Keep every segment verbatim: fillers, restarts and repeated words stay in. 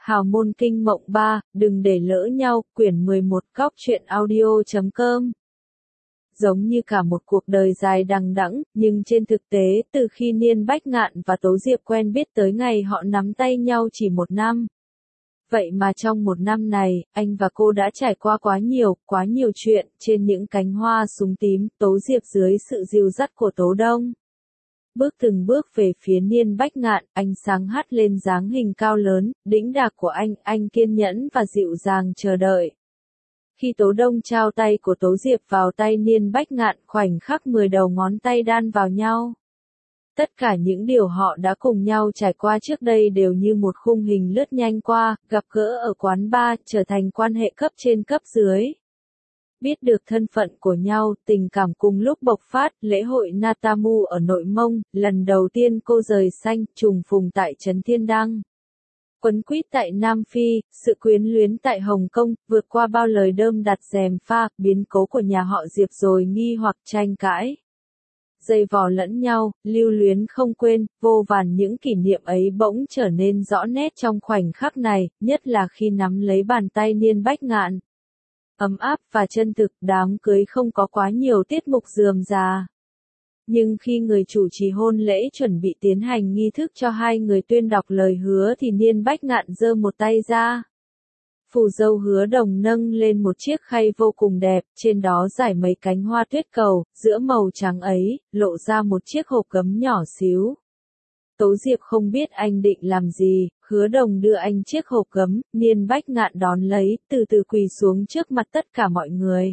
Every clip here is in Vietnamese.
Hào môn kinh mộng ba, đừng để lỡ nhau, quyển mười một góc truyện audio chấm com. Giống như cả một cuộc đời dài đằng đẵng, nhưng trên thực tế, từ khi Niên Bách Ngạn và Tố Diệp quen biết tới ngày họ nắm tay nhau chỉ một năm. Vậy mà trong một năm này, anh và cô đã trải qua quá nhiều, quá nhiều chuyện, trên những cánh hoa súng tím, Tố Diệp dưới sự dìu dắt của Tố Đông. Bước từng bước về phía Niên Bách Ngạn, ánh sáng hắt lên dáng hình cao lớn, đĩnh đạc của anh, anh kiên nhẫn và dịu dàng chờ đợi. Khi Tố Đông trao tay của Tố Diệp vào tay Niên Bách Ngạn, khoảnh khắc mười đầu ngón tay đan vào nhau. Tất cả những điều họ đã cùng nhau trải qua trước đây đều như một khung hình lướt nhanh qua, gặp gỡ ở quán bar, trở thành quan hệ cấp trên cấp dưới. Biết được thân phận của nhau, tình cảm cùng lúc bộc phát, lễ hội Natamu ở Nội Mông, lần đầu tiên cô rời xanh, trùng phùng tại Trấn Thiên Đăng. Quấn quýt tại Nam Phi, sự quyến luyến tại Hồng Kông, vượt qua bao lời đơm đặt rèm pha, biến cố của nhà họ Diệp rồi nghi hoặc tranh cãi. Dây vò lẫn nhau, lưu luyến không quên, vô vàn những kỷ niệm ấy bỗng trở nên rõ nét trong khoảnh khắc này, nhất là khi nắm lấy bàn tay Niên Bách Ngạn. Ấm áp và chân thực, đám cưới không có quá nhiều tiết mục rườm rà. Nhưng khi người chủ trì hôn lễ chuẩn bị tiến hành nghi thức cho hai người tuyên đọc lời hứa thì Niên Bách Ngạn giơ một tay ra. Phù dâu Hứa Đồng nâng lên một chiếc khay vô cùng đẹp, trên đó rải mấy cánh hoa tuyết cầu, giữa màu trắng ấy, lộ ra một chiếc hộp gấm nhỏ xíu. Tố Diệp không biết anh định làm gì, Hứa Đồng đưa anh chiếc hộp gấm, Niên Bách Ngạn đón lấy, từ từ quỳ xuống trước mặt tất cả mọi người.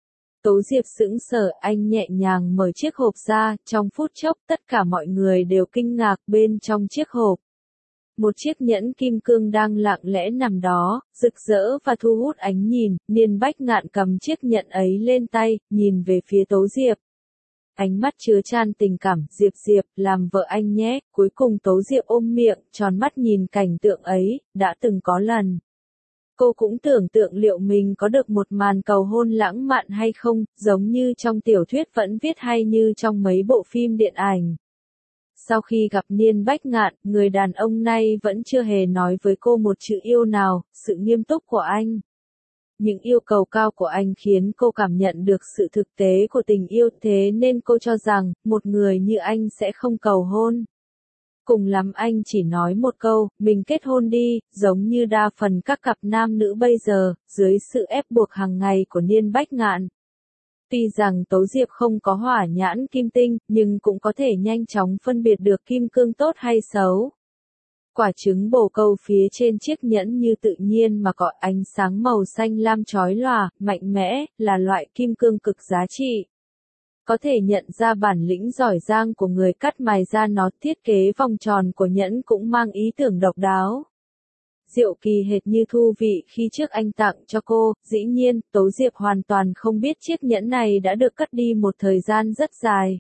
Tố Diệp sững sờ, anh nhẹ nhàng mở chiếc hộp ra, trong phút chốc tất cả mọi người đều kinh ngạc bên trong chiếc hộp. Một chiếc nhẫn kim cương đang lặng lẽ nằm đó, rực rỡ và thu hút ánh nhìn, Niên Bách Ngạn cầm chiếc nhẫn ấy lên tay, nhìn về phía Tố Diệp. Ánh mắt chứa chan tình cảm, Diệp Diệp, làm vợ anh nhé, cuối cùng Tố Diệp ôm miệng, tròn mắt nhìn cảnh tượng ấy, đã từng có lần. Cô cũng tưởng tượng liệu mình có được một màn cầu hôn lãng mạn hay không, giống như trong tiểu thuyết vẫn viết hay như trong mấy bộ phim điện ảnh. Sau khi gặp Niên Bách Ngạn, người đàn ông này vẫn chưa hề nói với cô một chữ yêu nào, sự nghiêm túc của anh. Những yêu cầu cao của anh khiến cô cảm nhận được sự thực tế của tình yêu, thế nên cô cho rằng, một người như anh sẽ không cầu hôn. Cùng lắm anh chỉ nói một câu, mình kết hôn đi, giống như đa phần các cặp nam nữ bây giờ, dưới sự ép buộc hàng ngày của Niên Bách Ngạn. Tuy rằng Tố Diệp không có hỏa nhãn kim tinh, nhưng cũng có thể nhanh chóng phân biệt được kim cương tốt hay xấu. Quả trứng bồ câu phía trên chiếc nhẫn như tự nhiên mà có ánh sáng màu xanh lam chói lòa, mạnh mẽ, là loại kim cương cực giá trị. Có thể nhận ra bản lĩnh giỏi giang của người cắt mài ra nó, thiết kế vòng tròn của nhẫn cũng mang ý tưởng độc đáo. Diệu kỳ hệt như thu vị khi trước anh tặng cho cô, dĩ nhiên, Tố Diệp hoàn toàn không biết chiếc nhẫn này đã được cất đi một thời gian rất dài.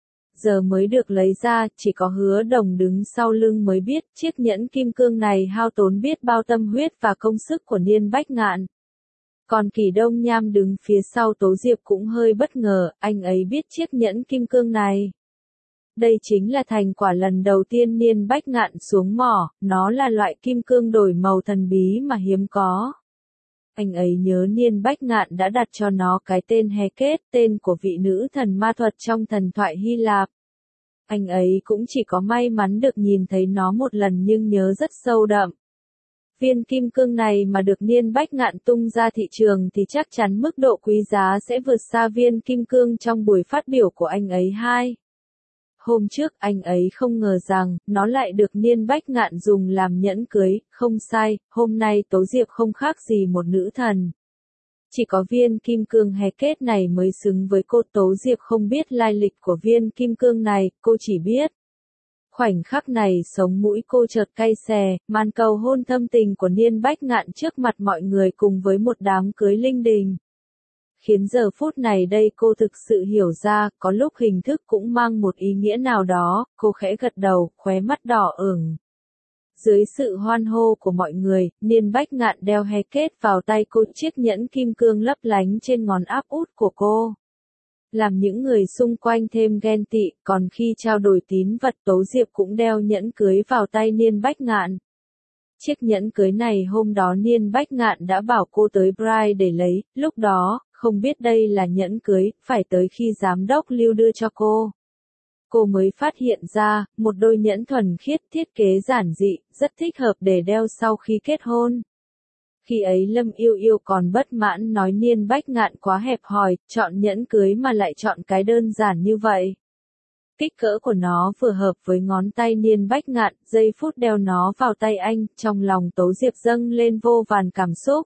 Giờ mới được lấy ra, chỉ có Hứa Đồng đứng sau lưng mới biết chiếc nhẫn kim cương này hao tốn biết bao tâm huyết và công sức của Niên Bách Ngạn. Còn Kỳ Đông Nham đứng phía sau Tố Diệp cũng hơi bất ngờ, anh ấy biết chiếc nhẫn kim cương này. Đây chính là thành quả lần đầu tiên Niên Bách Ngạn xuống mỏ, nó là loại kim cương đổi màu thần bí mà hiếm có. Anh ấy nhớ Niên Bách Ngạn đã đặt cho nó cái tên Heket, tên của vị nữ thần ma thuật trong thần thoại Hy Lạp. Anh ấy cũng chỉ có may mắn được nhìn thấy nó một lần nhưng nhớ rất sâu đậm. Viên kim cương này mà được Niên Bách Ngạn tung ra thị trường thì chắc chắn mức độ quý giá sẽ vượt xa viên kim cương trong buổi phát biểu của anh ấy hai. Hôm trước anh ấy không ngờ rằng, nó lại được Niên Bách Ngạn dùng làm nhẫn cưới, không sai, hôm nay Tố Diệp không khác gì một nữ thần. Chỉ có viên kim cương Heket này mới xứng với cô. Tố Diệp không biết lai lịch của viên kim cương này, cô chỉ biết. Khoảnh khắc này sống mũi cô chợt cay xè, màn cầu hôn thâm tình của Niên Bách Ngạn trước mặt mọi người cùng với một đám cưới linh đình. Khiến giờ phút này đây cô thực sự hiểu ra, có lúc hình thức cũng mang một ý nghĩa nào đó, cô khẽ gật đầu, khóe mắt đỏ ửng. Dưới sự hoan hô của mọi người, Niên Bách Ngạn đeo Heket vào tay cô, chiếc nhẫn kim cương lấp lánh trên ngón áp út của cô. Làm những người xung quanh thêm ghen tị, còn khi trao đổi tín vật Tố Diệp cũng đeo nhẫn cưới vào tay Niên Bách Ngạn. Chiếc nhẫn cưới này hôm đó Niên Bách Ngạn đã bảo cô tới Bride để lấy, lúc đó, không biết đây là nhẫn cưới, phải tới khi giám đốc Lưu đưa cho cô. Cô mới phát hiện ra, một đôi nhẫn thuần khiết thiết kế giản dị, rất thích hợp để đeo sau khi kết hôn. Khi ấy Lâm Yêu Yêu còn bất mãn nói Niên Bách Ngạn quá hẹp hòi, chọn nhẫn cưới mà lại chọn cái đơn giản như vậy. Kích cỡ của nó vừa hợp với ngón tay Niên Bách Ngạn, giây phút đeo nó vào tay anh, trong lòng Tố Diệp dâng lên vô vàn cảm xúc.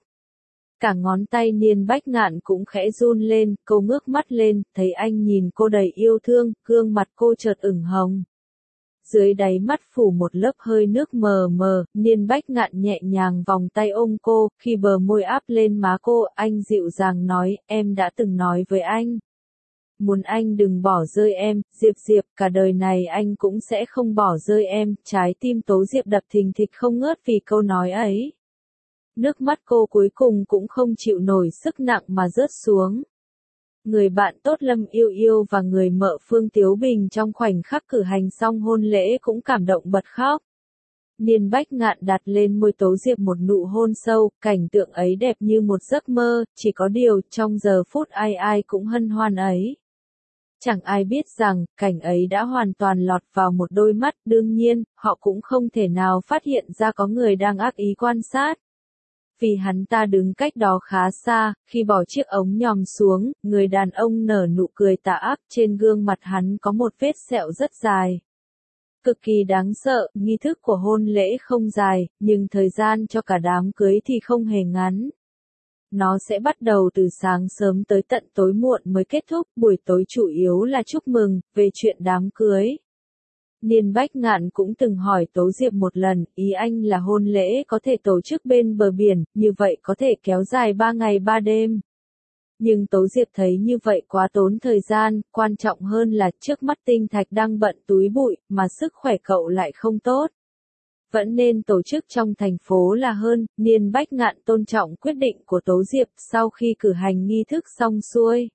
Cả ngón tay Niên Bách Ngạn cũng khẽ run lên, cô ngước mắt lên, thấy anh nhìn cô đầy yêu thương, gương mặt cô chợt ửng hồng. Dưới đáy mắt phủ một lớp hơi nước mờ mờ, Niên Bách Ngạn nhẹ nhàng vòng tay ôm cô, khi bờ môi áp lên má cô, anh dịu dàng nói, em đã từng nói với anh. Muốn anh đừng bỏ rơi em, Diệp Diệp, cả đời này anh cũng sẽ không bỏ rơi em, trái tim Tố Diệp đập thình thịch không ngớt vì câu nói ấy. Nước mắt cô cuối cùng cũng không chịu nổi sức nặng mà rớt xuống. Người bạn tốt Lâm Yêu Yêu và người mợ Phương Tiếu Bình trong khoảnh khắc cử hành xong hôn lễ cũng cảm động bật khóc. Niên Bách Ngạn đặt lên môi Tố Diệp một nụ hôn sâu, cảnh tượng ấy đẹp như một giấc mơ, chỉ có điều trong giờ phút ai ai cũng hân hoan ấy. Chẳng ai biết rằng, cảnh ấy đã hoàn toàn lọt vào một đôi mắt, đương nhiên, họ cũng không thể nào phát hiện ra có người đang ác ý quan sát. Vì hắn ta đứng cách đó khá xa, khi bỏ chiếc ống nhòm xuống, người đàn ông nở nụ cười tà ác, trên gương mặt hắn có một vết sẹo rất dài. Cực kỳ đáng sợ, nghi thức của hôn lễ không dài, nhưng thời gian cho cả đám cưới thì không hề ngắn. Nó sẽ bắt đầu từ sáng sớm tới tận tối muộn mới kết thúc, buổi tối chủ yếu là chúc mừng, về chuyện đám cưới. Niên Bách Ngạn cũng từng hỏi Tố Diệp một lần, ý anh là hôn lễ có thể tổ chức bên bờ biển, như vậy có thể kéo dài ba ngày ba đêm. Nhưng Tố Diệp thấy như vậy quá tốn thời gian, quan trọng hơn là trước mắt Tinh Thạch đang bận túi bụi, mà sức khỏe cậu lại không tốt. Vẫn nên tổ chức trong thành phố là hơn, Niên Bách Ngạn tôn trọng quyết định của Tố Diệp sau khi cử hành nghi thức xong xuôi.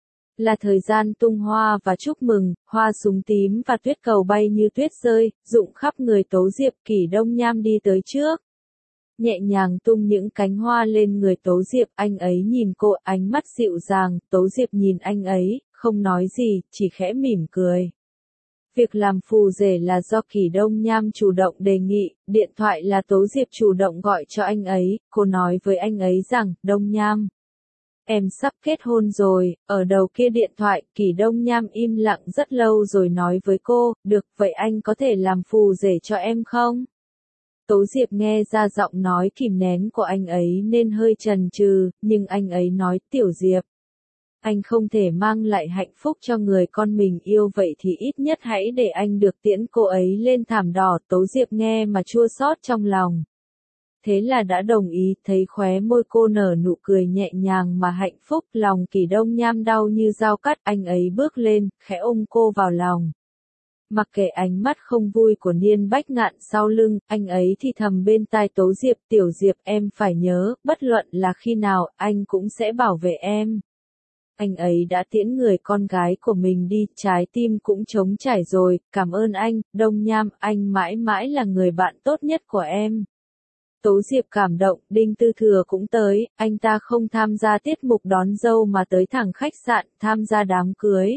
Là thời gian tung hoa và chúc mừng, hoa súng tím và tuyết cầu bay như tuyết rơi, rụng khắp người Tố Diệp. Kỷ Đông Nham đi tới trước. Nhẹ nhàng tung những cánh hoa lên người Tố Diệp, anh ấy nhìn cô, ánh mắt dịu dàng, Tố Diệp nhìn anh ấy, không nói gì, chỉ khẽ mỉm cười. Việc làm phù rể là do Kỷ Đông Nham chủ động đề nghị, điện thoại là Tố Diệp chủ động gọi cho anh ấy, cô nói với anh ấy rằng, Đông Nham. Em sắp kết hôn rồi, ở đầu kia điện thoại, Kỷ Đông Nham im lặng rất lâu rồi nói với cô, được, vậy anh có thể làm phù rể cho em không? Tố Diệp nghe ra giọng nói kìm nén của anh ấy nên hơi chần chừ, nhưng anh ấy nói, Tiểu Diệp. Anh không thể mang lại hạnh phúc cho người con mình yêu vậy thì ít nhất hãy để anh được tiễn cô ấy lên thảm đỏ. Tố Diệp nghe mà chua xót trong lòng. Thế là đã đồng ý, thấy khóe môi cô nở nụ cười nhẹ nhàng mà hạnh phúc, lòng Kỷ Đông Nham đau như dao cắt, anh ấy bước lên, khẽ ôm cô vào lòng. Mặc kệ ánh mắt không vui của Niên Bách Ngạn sau lưng, anh ấy thì thầm bên tai Tố Diệp, Tiểu Diệp em phải nhớ, bất luận là khi nào, anh cũng sẽ bảo vệ em. Anh ấy đã tiễn người con gái của mình đi, trái tim cũng trống trải rồi, cảm ơn anh, Đông Nham, anh mãi mãi là người bạn tốt nhất của em. Tố Diệp cảm động, Đinh Tư Thừa cũng tới, anh ta không tham gia tiết mục đón dâu mà tới thẳng khách sạn, tham gia đám cưới.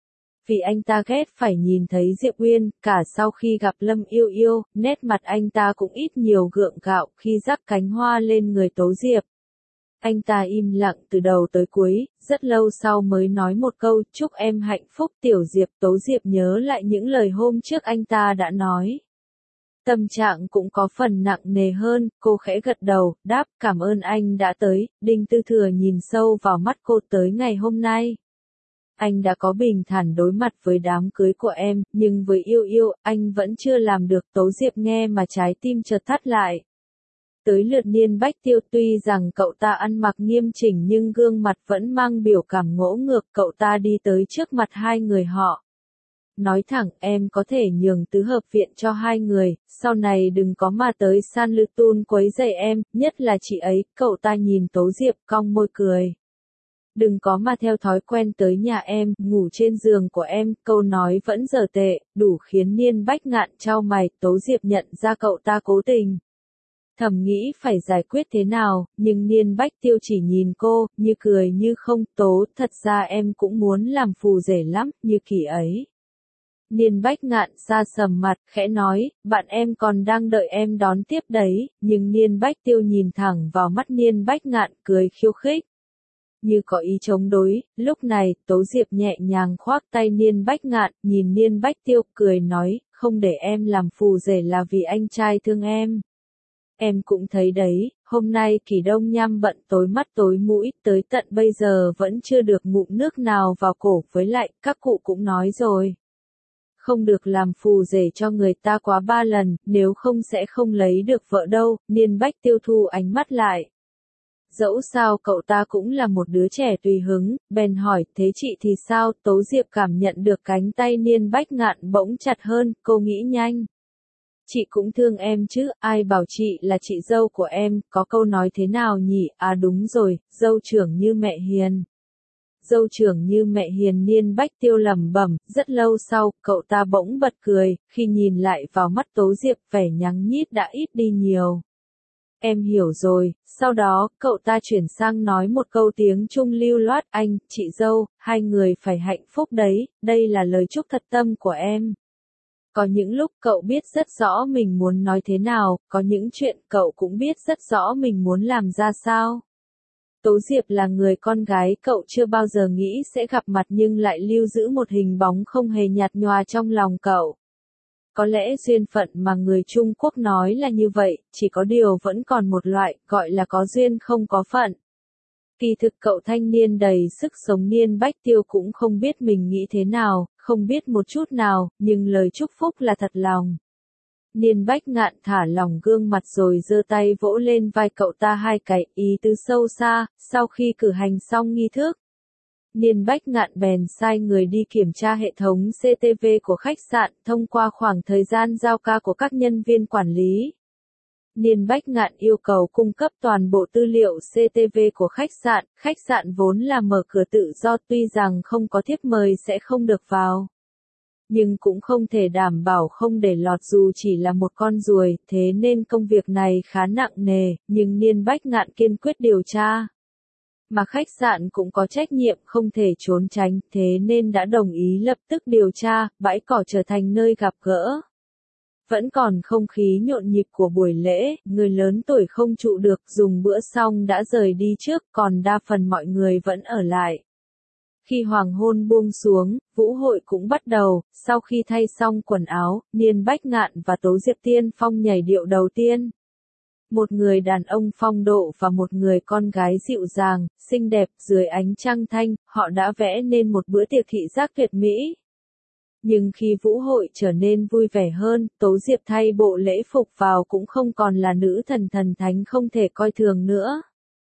Vì anh ta ghét phải nhìn thấy Diệp Uyên, cả sau khi gặp Lâm Yêu Yêu, nét mặt anh ta cũng ít nhiều gượng gạo khi rắc cánh hoa lên người Tố Diệp. Anh ta im lặng từ đầu tới cuối, rất lâu sau mới nói một câu, chúc em hạnh phúc Tiểu Diệp. Tố Diệp nhớ lại những lời hôm trước anh ta đã nói. Tâm trạng cũng có phần nặng nề hơn, cô khẽ gật đầu, đáp, cảm ơn anh đã tới. Đinh Tư Thừa nhìn sâu vào mắt cô, tới ngày hôm nay. Anh đã có bình thản đối mặt với đám cưới của em, nhưng với Yêu Yêu, anh vẫn chưa làm được. Tố Diệp nghe mà trái tim chợt thắt lại. Tới lượt Niên Bách Tiêu, tuy rằng cậu ta ăn mặc nghiêm chỉnh nhưng gương mặt vẫn mang biểu cảm ngỗ ngược, cậu ta đi tới trước mặt hai người họ. Nói thẳng, em có thể nhường tứ hợp viện cho hai người, sau này đừng có mà tới San Lư Tun quấy rầy em, nhất là chị ấy. Cậu ta nhìn Tố Diệp cong môi cười. Đừng có mà theo thói quen tới nhà em, ngủ trên giường của em, câu nói vẫn dở tệ, đủ khiến Niên Bách Ngạn chau mày. Tố Diệp nhận ra cậu ta cố tình. Thầm nghĩ phải giải quyết thế nào, nhưng Niên Bách Tiêu chỉ nhìn cô, như cười như không. Tố, thật ra em cũng muốn làm phù rể lắm, như kỳ ấy. Niên Bách Ngạn xa sầm mặt, khẽ nói, bạn em còn đang đợi em đón tiếp đấy, nhưng Niên Bách Tiêu nhìn thẳng vào mắt Niên Bách Ngạn, cười khiêu khích. Như có ý chống đối, lúc này, Tố Diệp nhẹ nhàng khoác tay Niên Bách Ngạn, nhìn Niên Bách Tiêu, cười nói, không để em làm phù rể là vì anh trai thương em. Em cũng thấy đấy, hôm nay Kỳ Đông Nham bận tối mắt tối mũi, tới tận bây giờ vẫn chưa được ngụm nước nào vào cổ, với lại, các cụ cũng nói rồi. Không được làm phù rể cho người ta quá ba lần, nếu không sẽ không lấy được vợ đâu. Niên Bách Tiêu thu ánh mắt lại. Dẫu sao cậu ta cũng là một đứa trẻ tùy hứng, bèn hỏi, thế chị thì sao? Tố Diệp cảm nhận được cánh tay Niên Bách Ngạn bỗng chặt hơn, cô nghĩ nhanh. Chị cũng thương em chứ, ai bảo chị là chị dâu của em, có câu nói thế nào nhỉ? À đúng rồi, dâu trưởng như mẹ hiền. Dâu trưởng như mẹ hiền. Niên Bách Tiêu lẩm bẩm. Rất lâu sau, cậu ta bỗng bật cười, khi nhìn lại vào mắt Tố Diệp, vẻ nhắng nhít đã ít đi nhiều. Em hiểu rồi. Sau đó, cậu ta chuyển sang nói một câu tiếng Trung lưu loát, anh, chị dâu, hai người phải hạnh phúc đấy, đây là lời chúc thật tâm của em. Có những lúc cậu biết rất rõ mình muốn nói thế nào, có những chuyện cậu cũng biết rất rõ mình muốn làm ra sao. Tố Diệp là người con gái cậu chưa bao giờ nghĩ sẽ gặp mặt nhưng lại lưu giữ một hình bóng không hề nhạt nhòa trong lòng cậu. Có lẽ duyên phận mà người Trung Quốc nói là như vậy, chỉ có điều vẫn còn một loại, gọi là có duyên không có phận. Kỳ thực cậu thanh niên đầy sức sống Niên Bách Tiêu cũng không biết mình nghĩ thế nào, không biết một chút nào, nhưng lời chúc phúc là thật lòng. Niên Bách Ngạn thả lỏng gương mặt rồi giơ tay vỗ lên vai cậu ta hai cái, ý tứ sâu xa. Sau khi cử hành xong nghi thức, Niên Bách Ngạn bèn sai người đi kiểm tra hệ thống xê tê vê của khách sạn, thông qua khoảng thời gian giao ca của các nhân viên quản lý. Niên Bách Ngạn yêu cầu cung cấp toàn bộ tư liệu xê tê vê của khách sạn, khách sạn vốn là mở cửa tự do, tuy rằng không có thiếp mời sẽ không được vào. Nhưng cũng không thể đảm bảo không để lọt dù chỉ là một con ruồi, thế nên công việc này khá nặng nề, nhưng Niên Bách Ngạn kiên quyết điều tra. Mà khách sạn cũng có trách nhiệm không thể trốn tránh, thế nên đã đồng ý lập tức điều tra, bãi cỏ trở thành nơi gặp gỡ. Vẫn còn không khí nhộn nhịp của buổi lễ, người lớn tuổi không trụ được, dùng bữa xong đã rời đi trước, còn đa phần mọi người vẫn ở lại. Khi hoàng hôn buông xuống, vũ hội cũng bắt đầu. Sau khi thay xong quần áo, Niên Bách Ngạn và Tố Diệp tiên phong nhảy điệu đầu tiên. Một người đàn ông phong độ và một người con gái dịu dàng, xinh đẹp, dưới ánh trăng thanh, họ đã vẽ nên một bữa tiệc thị giác tuyệt mỹ. Nhưng khi vũ hội trở nên vui vẻ hơn, Tố Diệp thay bộ lễ phục vào cũng không còn là nữ thần thần thánh không thể coi thường nữa.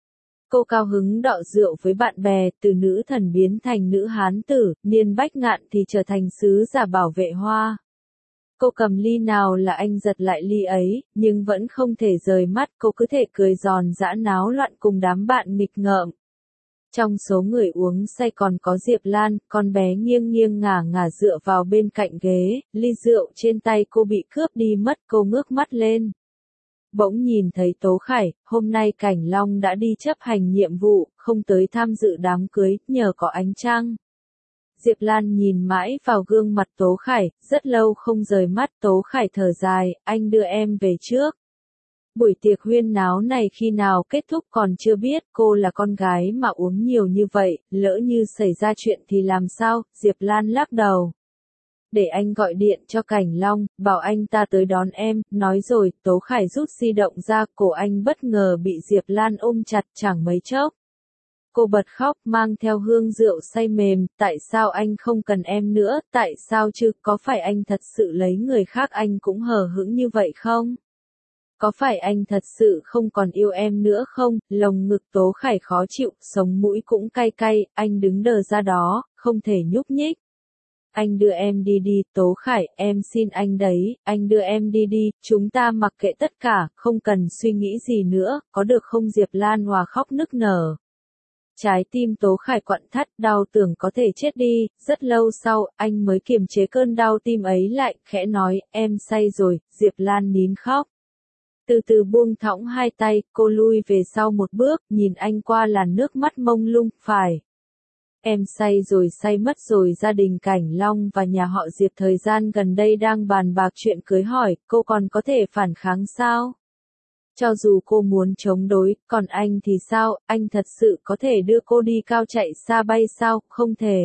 Cô cao hứng đọ rượu với bạn bè, từ nữ thần biến thành nữ hán tử, Niên Bách Ngạn thì trở thành sứ giả bảo vệ hoa. Cô cầm ly nào là anh giật lại ly ấy, nhưng vẫn không thể rời mắt, cô cứ thể cười giòn giã náo loạn cùng đám bạn nghịch ngợm. Trong số người uống say còn có Diệp Lan, con bé nghiêng nghiêng ngả ngả dựa vào bên cạnh ghế, ly rượu trên tay cô bị cướp đi mất, cô ngước mắt lên. Bỗng nhìn thấy Tố Khải, hôm nay Cảnh Long đã đi chấp hành nhiệm vụ, không tới tham dự đám cưới, nhờ có ánh trăng. Diệp Lan nhìn mãi vào gương mặt Tố Khải, rất lâu không rời mắt. Tố Khải thở dài, anh đưa em về trước. Buổi tiệc huyên náo này khi nào kết thúc còn chưa biết, cô là con gái mà uống nhiều như vậy, lỡ như xảy ra chuyện thì làm sao? Diệp Lan lắc đầu. Để anh gọi điện cho Cảnh Long, bảo anh ta tới đón em, nói rồi, Tố Khải rút di động ra, cổ anh bất ngờ bị Diệp Lan ôm chặt chẳng mấy chốc. Cô bật khóc, mang theo hương rượu say mềm, tại sao anh không cần em nữa, tại sao chứ, có phải anh thật sự lấy người khác anh cũng hờ hững như vậy không? Có phải anh thật sự không còn yêu em nữa không? Lồng ngực Tố Khải khó chịu, sống mũi cũng cay cay, anh đứng đờ ra đó, không thể nhúc nhích. Anh đưa em đi đi, Tố Khải, em xin anh đấy, anh đưa em đi đi, chúng ta mặc kệ tất cả, không cần suy nghĩ gì nữa, có được không? Diệp Lan hòa khóc nức nở. Trái tim Tố Khải quặn thắt, đau tưởng có thể chết đi, rất lâu sau, anh mới kiềm chế cơn đau tim ấy lại, khẽ nói, em say rồi. Diệp Lan nín khóc. Từ từ buông thõng hai tay, cô lui về sau một bước, nhìn anh qua làn nước mắt mông lung, phải. Em say rồi say mất rồi. Gia đình Cảnh Long và nhà họ Diệp thời gian gần đây đang bàn bạc chuyện cưới hỏi, cô còn có thể phản kháng sao? Cho dù cô muốn chống đối, còn anh thì sao, anh thật sự có thể đưa cô đi cao chạy xa bay sao, không thể.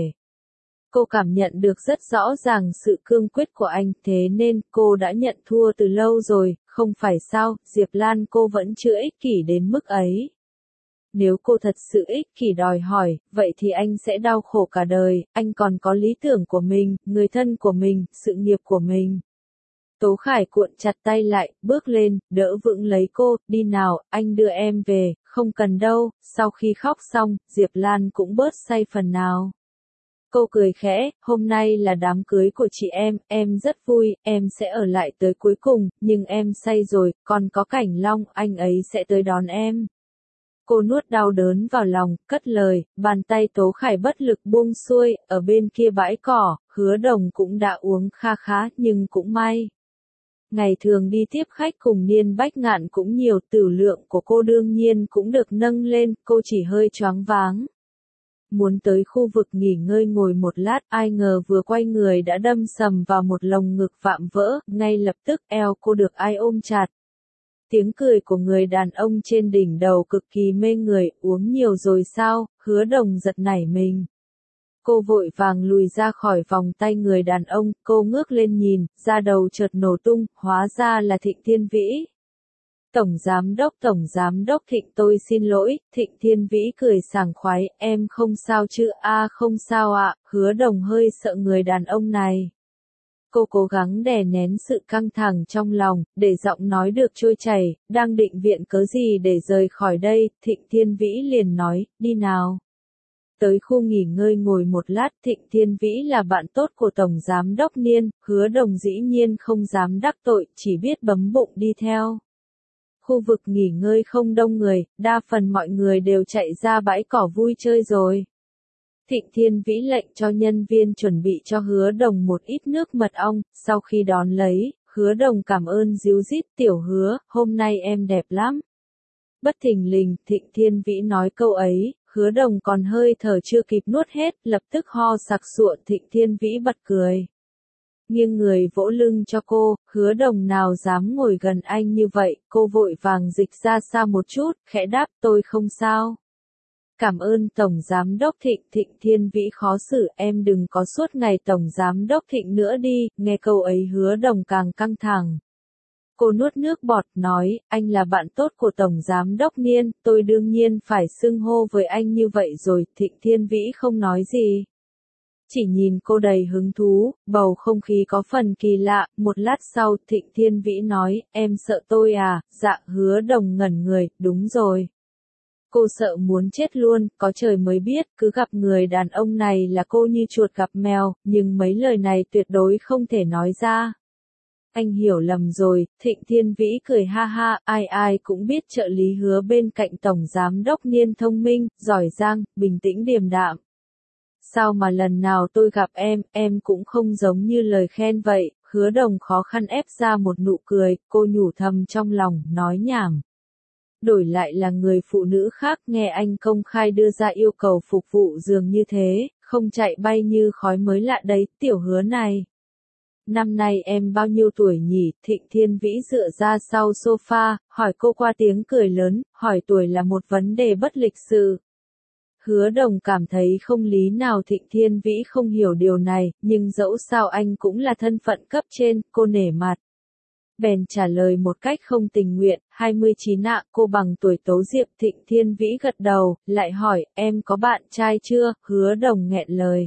Cô cảm nhận được rất rõ ràng sự cương quyết của anh, thế nên cô đã nhận thua từ lâu rồi, không phải sao, Diệp Lan cô vẫn chưa ích kỷ đến mức ấy. Nếu cô thật sự ích kỷ đòi hỏi, vậy thì anh sẽ đau khổ cả đời, anh còn có lý tưởng của mình, người thân của mình, sự nghiệp của mình. Tố Khải cuộn chặt tay lại, bước lên, đỡ vững lấy cô, đi nào, anh đưa em về, không cần đâu. Sau khi khóc xong, Diệp Lan cũng bớt say phần nào. Cô cười khẽ, hôm nay là đám cưới của chị em, em rất vui, em sẽ ở lại tới cuối cùng, nhưng em say rồi, còn có Cảnh Long, anh ấy sẽ tới đón em. Cô nuốt đau đớn vào lòng, cất lời, bàn tay Tố Khải bất lực buông xuôi, ở bên kia bãi cỏ, Hứa Đồng cũng đã uống kha khá, nhưng cũng may. Ngày thường đi tiếp khách cùng Niên Bách Ngạn cũng nhiều, tử lượng của cô đương nhiên cũng được nâng lên, cô chỉ hơi choáng váng. Muốn tới khu vực nghỉ ngơi ngồi một lát, ai ngờ vừa quay người đã đâm sầm vào một lồng ngực vạm vỡ, ngay lập tức eo cô được ai ôm chặt. Tiếng cười của người đàn ông trên đỉnh đầu cực kỳ mê người, uống nhiều rồi sao, Hứa Đồng giật nảy mình. Cô vội vàng lùi ra khỏi vòng tay người đàn ông, cô ngước lên nhìn, da đầu chợt nổ tung, hóa ra là Thịnh Thiên Vĩ. Tổng Giám Đốc Tổng Giám Đốc Thịnh tôi xin lỗi, Thịnh Thiên Vĩ cười sảng khoái, em không sao chứ, a à, không sao ạ, Hứa Đồng hơi sợ người đàn ông này. Cô cố gắng đè nén sự căng thẳng trong lòng, để giọng nói được trôi chảy, đang định viện cớ gì để rời khỏi đây, Thịnh Thiên Vĩ liền nói, đi nào. Tới khu nghỉ ngơi ngồi một lát, Thịnh Thiên Vĩ là bạn tốt của Tổng Giám Đốc Niên, Hứa Đồng dĩ nhiên không dám đắc tội, chỉ biết bấm bụng đi theo. Khu vực nghỉ ngơi không đông người, đa phần mọi người đều chạy ra bãi cỏ vui chơi rồi. Thịnh Thiên Vĩ lệnh cho nhân viên chuẩn bị cho Hứa Đồng một ít nước mật ong, sau khi đón lấy, Hứa Đồng cảm ơn díu dít, tiểu Hứa, hôm nay em đẹp lắm. Bất thình lình, Thịnh Thiên Vĩ nói câu ấy, Hứa Đồng còn hơi thở chưa kịp nuốt hết, lập tức ho sặc sụa. Thịnh Thiên Vĩ bật cười. Nghiêng người vỗ lưng cho cô, Hứa Đồng nào dám ngồi gần anh như vậy, cô vội vàng dịch ra xa một chút, khẽ đáp tôi không sao. Cảm ơn Tổng Giám Đốc Thịnh. Thịnh Thiên Vĩ khó xử, em đừng có suốt ngày Tổng Giám Đốc Thịnh nữa đi, nghe câu ấy Hứa Đồng càng căng thẳng. Cô nuốt nước bọt, nói, anh là bạn tốt của Tổng Giám Đốc Niên, tôi đương nhiên phải xưng hô với anh như vậy rồi. Thịnh Thiên Vĩ không nói gì. Chỉ nhìn cô đầy hứng thú, bầu không khí có phần kỳ lạ, một lát sau Thịnh Thiên Vĩ nói, em sợ tôi à, dạ. Hứa Đồng ngẩn người, đúng rồi. Cô sợ muốn chết luôn, có trời mới biết, cứ gặp người đàn ông này là cô như chuột gặp mèo, nhưng mấy lời này tuyệt đối không thể nói ra. Anh hiểu lầm rồi, Thịnh Thiên Vĩ cười ha ha, ai ai cũng biết trợ lý Hứa bên cạnh Tổng Giám Đốc Niên thông minh, giỏi giang, bình tĩnh điềm đạm. Sao mà lần nào tôi gặp em, em cũng không giống như lời khen vậy. Hứa Đồng khó khăn ép ra một nụ cười, cô nhủ thầm trong lòng, nói nhảm. Đổi lại là người phụ nữ khác nghe anh công khai đưa ra yêu cầu phục vụ giường như thế, không chạy bay như khói mới lạ đấy, tiểu Hứa này. Năm nay em bao nhiêu tuổi nhỉ? Thịnh Thiên Vĩ dựa ra sau sofa, hỏi cô qua tiếng cười lớn, hỏi tuổi là một vấn đề bất lịch sự. Hứa Đồng cảm thấy không lý nào Thịnh Thiên Vĩ không hiểu điều này, nhưng dẫu sao anh cũng là thân phận cấp trên, cô nể mặt. Bèn trả lời một cách không tình nguyện, hai mươi chín ạ, cô bằng tuổi Tố Diệp. Thịnh Thiên Vĩ gật đầu, lại hỏi, em có bạn trai chưa? Hứa Đồng nghẹn lời.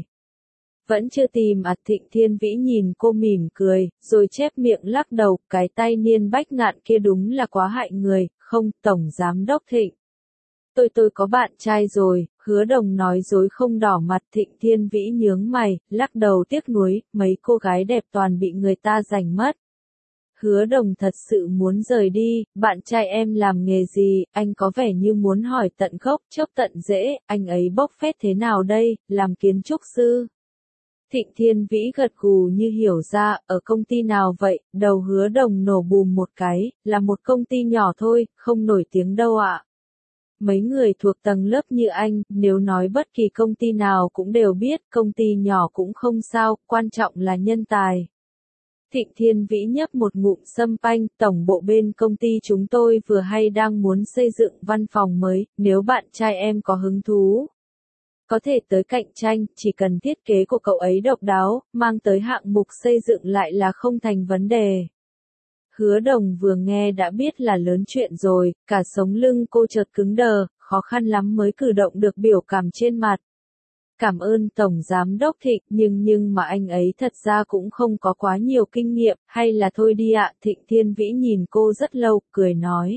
Vẫn chưa tìm à? Thịnh Thiên Vĩ nhìn cô mỉm cười, rồi chép miệng lắc đầu, cái tay Niên Bách Ngạn kia đúng là quá hại người, không, Tổng Giám Đốc Thịnh. Tôi tôi có bạn trai rồi. Hứa Đồng nói dối không đỏ mặt. Thịnh Thiên Vĩ nhướng mày, lắc đầu tiếc nuối, mấy cô gái đẹp toàn bị người ta giành mất. Hứa Đồng thật sự muốn rời đi, bạn trai em làm nghề gì, anh có vẻ như muốn hỏi tận gốc, chốc tận rễ, anh ấy bốc phét thế nào đây, làm kiến trúc sư. Thịnh Thiên Vĩ gật gù như hiểu ra, ở công ty nào vậy, đầu Hứa Đồng nổ bùm một cái, là một công ty nhỏ thôi, không nổi tiếng đâu ạ. Mấy người thuộc tầng lớp như anh, nếu nói bất kỳ công ty nào cũng đều biết, công ty nhỏ cũng không sao, quan trọng là nhân tài. Thịnh Thiên Vĩ nhấp một ngụm sâm panh, tổng bộ bên công ty chúng tôi vừa hay đang muốn xây dựng văn phòng mới, nếu bạn trai em có hứng thú. Có thể tới cạnh tranh, chỉ cần thiết kế của cậu ấy độc đáo, mang tới hạng mục xây dựng lại là không thành vấn đề. Hứa Đồng vừa nghe đã biết là lớn chuyện rồi, cả sống lưng cô chợt cứng đờ, khó khăn lắm mới cử động được biểu cảm trên mặt. Cảm ơn Tổng Giám Đốc Thịnh, nhưng nhưng mà anh ấy thật ra cũng không có quá nhiều kinh nghiệm, hay là thôi đi ạ. Thịnh Thiên Vĩ nhìn cô rất lâu, cười nói.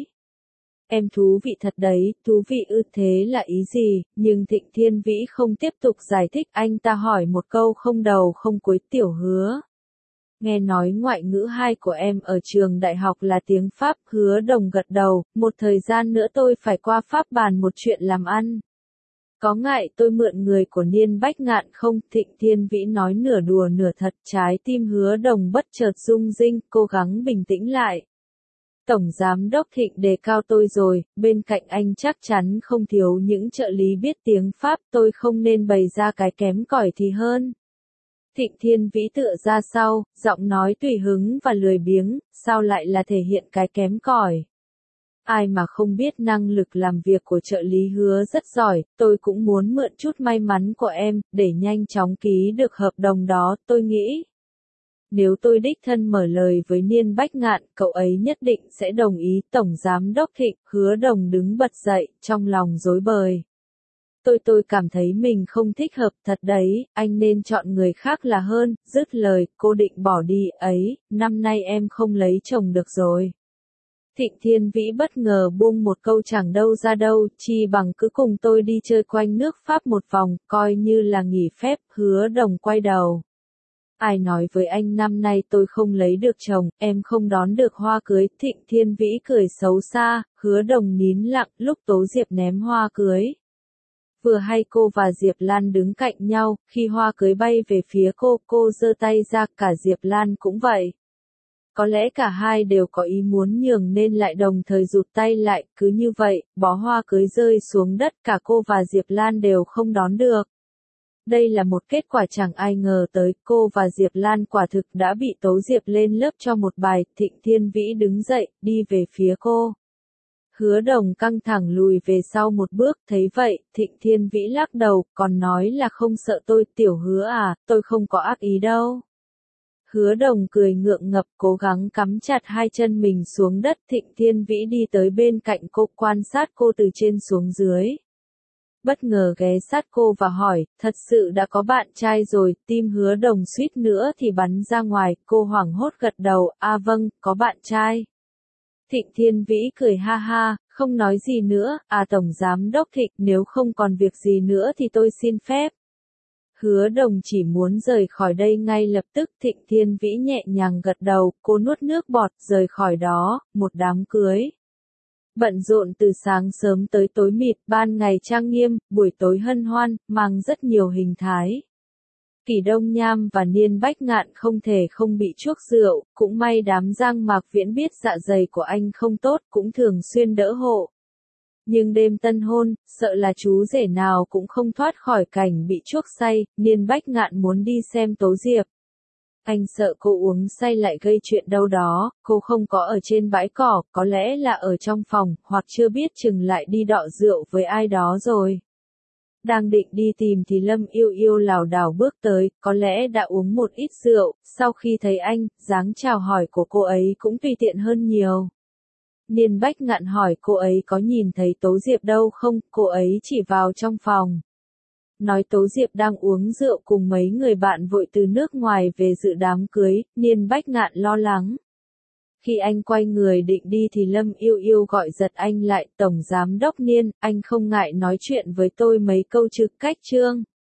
Em thú vị thật đấy, thú vị ư, thế là ý gì, nhưng Thịnh Thiên Vĩ không tiếp tục giải thích, anh ta hỏi một câu không đầu không cuối. Tiểu Hứa. Nghe nói ngoại ngữ hai của em ở trường đại học là tiếng Pháp. Hứa Đồng gật đầu, một thời gian nữa tôi phải qua Pháp bàn một chuyện làm ăn. Có ngại tôi mượn người của Niên Bách Ngạn không? Thịnh Thiên Vĩ nói nửa đùa nửa thật, trái tim Hứa Đồng bất chợt rung rinh, cố gắng bình tĩnh lại. Tổng Giám Đốc Thịnh đề cao tôi rồi, bên cạnh anh chắc chắn không thiếu những trợ lý biết tiếng Pháp, tôi không nên bày ra cái kém cỏi thì hơn. Thịnh Thiên Vĩ tựa ra sau, giọng nói tùy hứng và lười biếng, sao lại là thể hiện cái kém cỏi? Ai mà không biết năng lực làm việc của trợ lý Hứa rất giỏi, tôi cũng muốn mượn chút may mắn của em, để nhanh chóng ký được hợp đồng đó, tôi nghĩ. Nếu tôi đích thân mở lời với Niên Bách Ngạn, cậu ấy nhất định sẽ đồng ý. Tổng Giám Đốc Thịnh. Hứa Đồng đứng bật dậy, trong lòng rối bời. Tôi tôi cảm thấy mình không thích hợp thật đấy, anh nên chọn người khác là hơn. Dứt lời, cô định bỏ đi. Ấy, năm nay em không lấy chồng được rồi. Thịnh Thiên Vĩ bất ngờ buông một câu chẳng đâu ra đâu, chi bằng cứ cùng tôi đi chơi quanh nước Pháp một vòng, coi như là nghỉ phép. Hứa Đồng quay đầu. Ai nói với anh năm nay tôi không lấy được chồng, em không đón được hoa cưới. Thịnh Thiên Vĩ cười xấu xa, Hứa Đồng nín lặng lúc Tố Diệp ném hoa cưới. Vừa hay cô và Diệp Lan đứng cạnh nhau, khi hoa cưới bay về phía cô, cô giơ tay ra, cả Diệp Lan cũng vậy. Có lẽ cả hai đều có ý muốn nhường nên lại đồng thời rụt tay lại, cứ như vậy, bó hoa cưới rơi xuống đất, cả cô và Diệp Lan đều không đón được. Đây là một kết quả chẳng ai ngờ tới, cô và Diệp Lan quả thực đã bị Tố Diệp lên lớp cho một bài. Thịnh Thiên Vĩ đứng dậy, đi về phía cô. Hứa Đồng căng thẳng lùi về sau một bước, thấy vậy, Thịnh Thiên Vĩ lắc đầu, còn nói là không sợ tôi. Tiểu Hứa à, tôi không có ác ý đâu. Hứa Đồng cười ngượng ngập, cố gắng cắm chặt hai chân mình xuống đất. Thịnh Thiên Vĩ đi tới bên cạnh cô, quan sát cô từ trên xuống dưới. Bất ngờ ghé sát cô và hỏi, thật sự đã có bạn trai rồi? Tim Hứa Đồng suýt nữa thì bắn ra ngoài, cô hoảng hốt gật đầu, à vâng, có bạn trai. Thịnh Thiên Vĩ cười ha ha, không nói gì nữa. À Tổng Giám Đốc Thịnh, nếu không còn việc gì nữa thì tôi xin phép. Hứa Đồng chỉ muốn rời khỏi đây ngay lập tức. Thịnh Thiên Vĩ nhẹ nhàng gật đầu, cô nuốt nước bọt, rời khỏi đó. Một đám cưới bận rộn từ sáng sớm tới tối mịt, ban ngày trang nghiêm, buổi tối hân hoan, mang rất nhiều hình thái. Kỷ Đông Nham và Niên Bách Ngạn không thể không bị chuốc rượu, cũng may đám Giang Mạc Viễn biết dạ dày của anh không tốt, cũng thường xuyên đỡ hộ. Nhưng đêm tân hôn, sợ là chú rể nào cũng không thoát khỏi cảnh bị chuốc say. Niên Bách Ngạn muốn đi xem Tố Diệp. Anh sợ cô uống say lại gây chuyện đâu đó, cô không có ở trên bãi cỏ, có lẽ là ở trong phòng, hoặc chưa biết chừng lại đi đọ rượu với ai đó rồi. Đang định đi tìm thì Lâm Yêu Yêu lảo đảo bước tới, có lẽ đã uống một ít rượu, sau khi thấy anh, dáng chào hỏi của cô ấy cũng tùy tiện hơn nhiều. Niên Bách Ngạn hỏi cô ấy có nhìn thấy Tố Diệp đâu không, cô ấy chỉ vào trong phòng. Nói Tố Diệp đang uống rượu cùng mấy người bạn vội từ nước ngoài về dự đám cưới. Niên Bách Ngạn lo lắng. Khi anh quay người định đi thì Lâm Yêu Yêu gọi giật anh lại, Tổng Giám Đốc Niên, anh không ngại nói chuyện với tôi mấy câu chứ? Cách trương.